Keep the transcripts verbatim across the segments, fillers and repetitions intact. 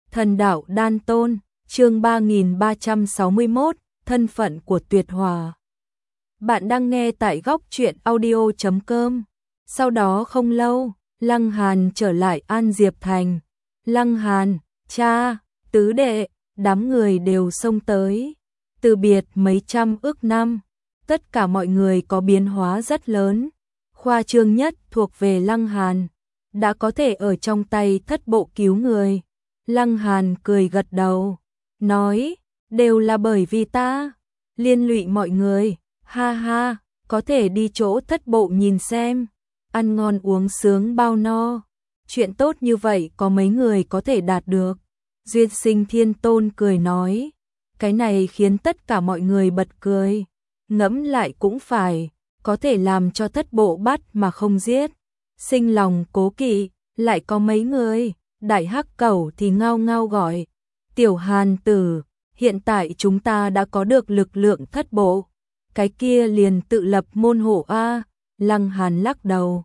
Thần đạo đan tôn, chương ba nghìn ba trăm sáu mươi mốt, thân phận của Tuyệt Hòa. Bạn đang nghe tại góc truyện audio chấm com. Sau đó không lâu, Lăng Hàn trở lại An Diệp Thành. Lăng Hàn, cha, tứ đệ, đám người đều xông tới. Từ biệt mấy trăm ước năm, tất cả mọi người có biến hóa rất lớn. Khoa trương nhất thuộc về Lăng Hàn, đã có thể ở trong tay thất bộ cứu người. Lăng Hàn cười gật đầu, nói, đều là bởi vì ta, liên lụy mọi người, ha ha, có thể đi chỗ thất bộ nhìn xem, ăn ngon uống sướng bao no, chuyện tốt như vậy có mấy người có thể đạt được. Duyên Sinh Thiên Tôn cười nói, cái này khiến tất cả mọi người bật cười, ngẫm lại cũng phải, có thể làm cho thất bộ bắt mà không giết, sinh lòng cố kỵ, lại có mấy người. Đại Hắc Cẩu thì ngao ngao gọi, Tiểu Hàn Tử, hiện tại chúng ta đã có được lực lượng thất bộ, cái kia liền tự lập môn hộ a. Lăng Hàn lắc đầu,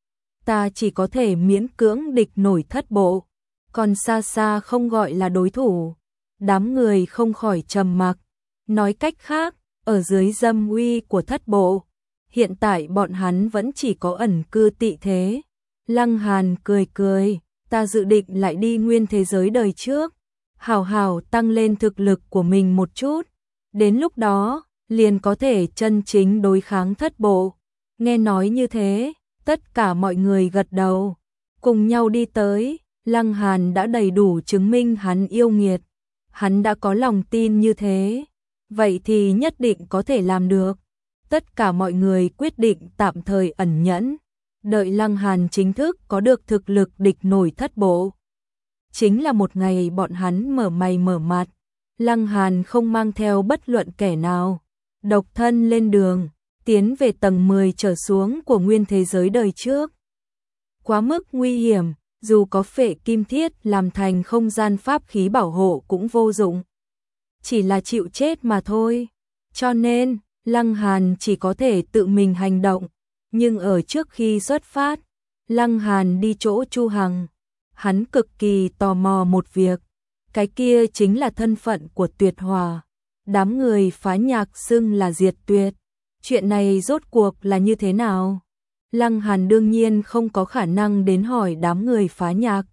ta chỉ có thể miễn cưỡng địch nổi thất bộ, còn xa xa không gọi là đối thủ. Đám người không khỏi trầm mặc, nói cách khác, ở dưới dâm uy của thất bộ, hiện tại bọn hắn vẫn chỉ có ẩn cư tị thế. Lăng Hàn cười cười, ta dự định lại đi nguyên thế giới đời trước, hào hào tăng lên thực lực của mình một chút, đến lúc đó, liền có thể chân chính đối kháng thất bộ. Nghe nói như thế, tất cả mọi người gật đầu, cùng nhau đi tới. Lăng Hàn đã đầy đủ chứng minh hắn yêu nghiệt, hắn đã có lòng tin như thế, vậy thì nhất định có thể làm được. Tất cả mọi người quyết định tạm thời ẩn nhẫn, đợi Lăng Hàn chính thức có được thực lực địch nổi thất bộ. Chính là một ngày bọn hắn mở mày mở mặt, Lăng Hàn không mang theo bất luận kẻ nào, độc thân lên đường, tiến về tầng mười trở xuống của nguyên thế giới đời trước. Quá mức nguy hiểm, dù có phệ kim thiết làm thành không gian pháp khí bảo hộ cũng vô dụng, chỉ là chịu chết mà thôi. Cho nên, Lăng Hàn chỉ có thể tự mình hành động. Nhưng ở trước khi xuất phát, Lăng Hàn đi chỗ Chu Hằng, hắn cực kỳ tò mò một việc, cái kia chính là thân phận của Tuyệt Hòa. Đám người phá nhạc xưng là diệt tuyệt, chuyện này rốt cuộc là như thế nào? Lăng Hàn đương nhiên không có khả năng đến hỏi đám người phá nhạc.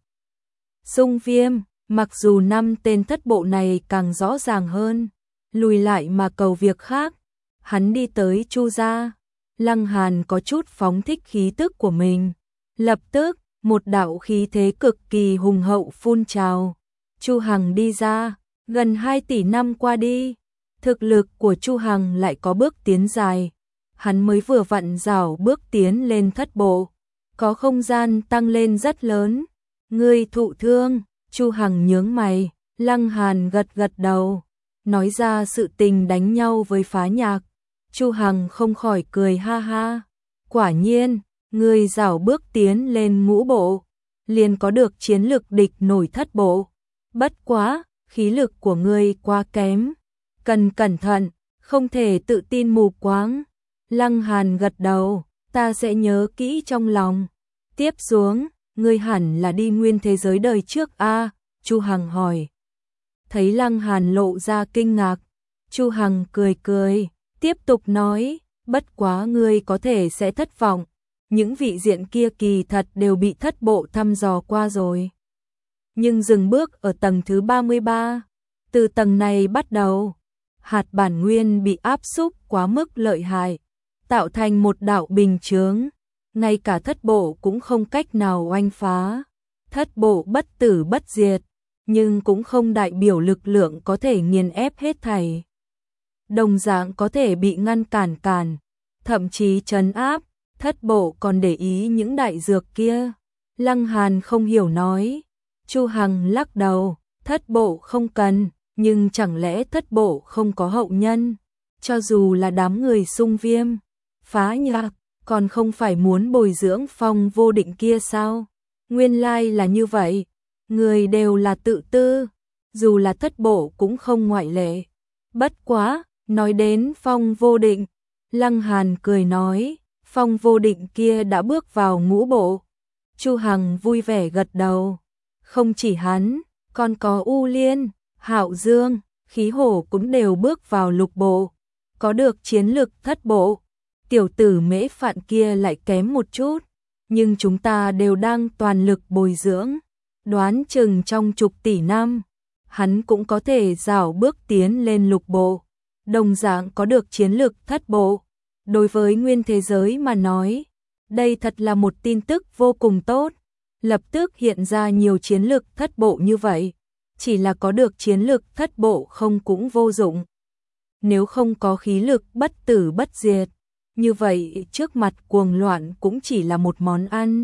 Xung Viêm, mặc dù năm tên thất bộ này càng rõ ràng hơn, lùi lại mà cầu việc khác, hắn đi tới Chu gia. Lăng Hàn có chút phóng thích khí tức của mình, lập tức, một đạo khí thế cực kỳ hùng hậu phun trào. Chu Hằng đi ra, gần hai tỷ năm qua đi, thực lực của Chu Hằng lại có bước tiến dài. Hắn mới vừa vặn rảo bước tiến lên thất bộ, có không gian tăng lên rất lớn. Ngươi thụ thương, Chu Hằng nhướng mày, Lăng Hàn gật gật đầu, nói ra sự tình đánh nhau với phá nhạc. Chu Hằng không khỏi cười ha ha, quả nhiên, ngươi rảo bước tiến lên ngũ bộ, liền có được chiến lực địch nổi thất bộ. Bất quá, khí lực của ngươi quá kém, cần cẩn thận, không thể tự tin mù quáng. Lăng Hàn gật đầu, ta sẽ nhớ kỹ trong lòng. Tiếp xuống, ngươi hẳn là đi nguyên thế giới đời trước a? Chu Hằng hỏi. Thấy Lăng Hàn lộ ra kinh ngạc, Chu Hằng cười cười, tiếp tục nói, bất quá ngươi có thể sẽ thất vọng, những vị diện kia kỳ thật đều bị thất bộ thăm dò qua rồi. Nhưng dừng bước ở tầng thứ ba mươi ba, từ tầng này bắt đầu, hạt bản nguyên bị áp xúc quá mức lợi hại, tạo thành một đạo bình chướng, ngay cả thất bộ cũng không cách nào oanh phá. Thất bộ bất tử bất diệt, nhưng cũng không đại biểu lực lượng có thể nghiền ép hết thảy. Đồng dạng có thể bị ngăn cản cản, thậm chí trấn áp. Thất bộ còn để ý những đại dược kia. Lăng Hàn không hiểu nói. Chu Hằng lắc đầu, thất bộ không cần, nhưng chẳng lẽ thất bộ không có hậu nhân? Cho dù là đám người Xung Viêm, phá nhạc, còn không phải muốn bồi dưỡng Phong Vô Định kia sao? Nguyên lai là như vậy, người đều là tự tư, dù là thất bộ cũng không ngoại lệ. Bất quá, nói đến Phong Vô Định, Lăng Hàn cười nói, Phong Vô Định kia đã bước vào ngũ bộ. Chu Hằng vui vẻ gật đầu, không chỉ hắn, Còn có U Liên, Hạo Dương, Khí Hổ cũng đều bước vào lục bộ, có được chiến lực thất bộ. Tiểu tử Mễ Phạn kia lại kém một chút, nhưng chúng ta đều đang toàn lực bồi dưỡng, đoán chừng trong chục tỷ năm, hắn cũng có thể rảo bước tiến lên lục bộ, đồng dạng có được chiến lực thất bộ. Đối với nguyên thế giới mà nói, đây thật là một tin tức vô cùng tốt, lập tức hiện ra nhiều chiến lực thất bộ như vậy, chỉ là có được chiến lực thất bộ không cũng vô dụng. Nếu không có khí lực bất tử bất diệt, như vậy trước mặt cuồng loạn cũng chỉ là một món ăn.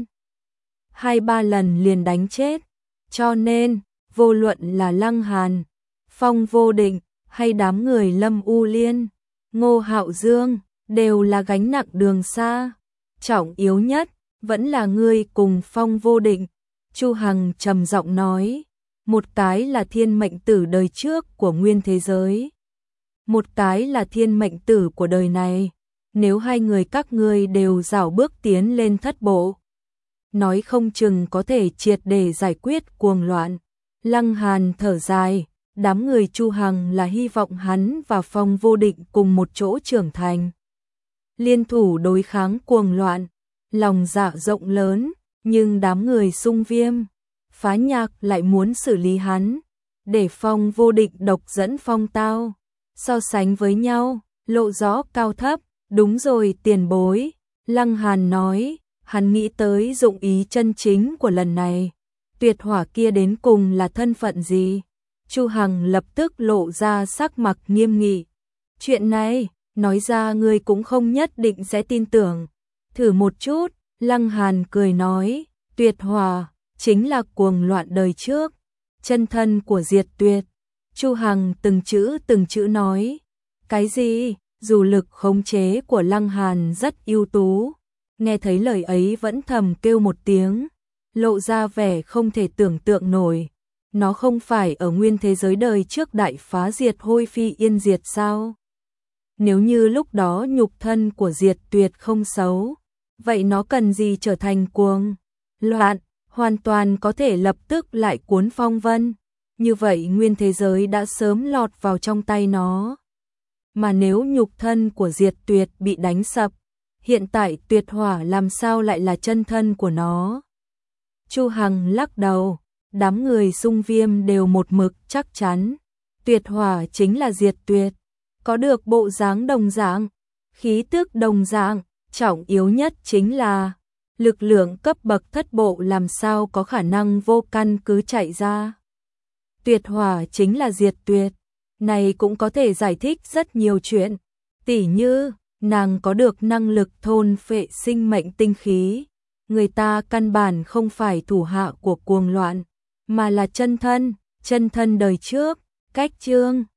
Hai ba lần liền đánh chết, cho nên, vô luận là Lăng Hàn, Phong Vô Định, hay đám người Lâm U Liên, Ngô Hạo Dương, đều là gánh nặng đường xa. Trọng yếu nhất, vẫn là ngươi cùng Phong Vô Định. Chu Hằng trầm giọng nói, một cái là thiên mệnh tử đời trước của nguyên thế giới, một cái là thiên mệnh tử của đời này. Nếu hai người các ngươi đều rảo bước tiến lên thất bộ, nói không chừng có thể triệt để giải quyết cuồng loạn. Lăng Hàn thở dài, đám người Chu Hằng là hy vọng hắn và Phong Vô Định cùng một chỗ trưởng thành, liên thủ đối kháng cuồng loạn, lòng dạ rộng lớn, nhưng đám người Xung Viêm, Phá Nhạc lại muốn xử lý hắn, để Phong Vô Định độc dẫn Phong Tao, so sánh với nhau, lộ rõ cao thấp. Đúng rồi tiền bối, Lăng Hàn nói, hắn nghĩ tới dụng ý chân chính của lần này, tuyệt hỏa kia đến cùng là thân phận gì? Chu Hằng lập tức lộ ra sắc mặt nghiêm nghị. Chuyện này, nói ra ngươi cũng không nhất định sẽ tin tưởng. Thử một chút, Lăng Hàn cười nói, tuyệt hỏa, chính là cuồng loạn đời trước, chân thân của diệt tuyệt. Chu Hằng từng chữ từng chữ nói, cái gì? Dù lực khống chế của Lăng Hàn rất ưu tú, nghe thấy lời ấy vẫn thầm kêu một tiếng, lộ ra vẻ không thể tưởng tượng nổi. Nó không phải ở nguyên thế giới đời trước đại phá diệt hôi phi yên diệt sao? Nếu như lúc đó nhục thân của diệt tuyệt không xấu, vậy nó cần gì trở thành cuồng loạn, hoàn toàn có thể lập tức lại cuốn phong vân. Như vậy nguyên thế giới đã sớm lọt vào trong tay nó. Mà nếu nhục thân của diệt tuyệt bị đánh sập, hiện tại tuyệt hỏa làm sao lại là chân thân của nó? Chu Hằng lắc đầu, đám người Xung Viêm đều một mực chắc chắn, tuyệt hỏa chính là diệt tuyệt, có được bộ dáng đồng dạng, khí tức đồng dạng, trọng yếu nhất chính là lực lượng cấp bậc thất bộ làm sao có khả năng vô căn cứ chạy ra. Tuyệt hỏa chính là diệt tuyệt. Này cũng có thể giải thích rất nhiều chuyện, tỉ như, nàng có được năng lực thôn phệ sinh mệnh tinh khí, người ta căn bản không phải thủ hạ của cuồng loạn, mà là chân thân, chân thân đời trước, cách chương.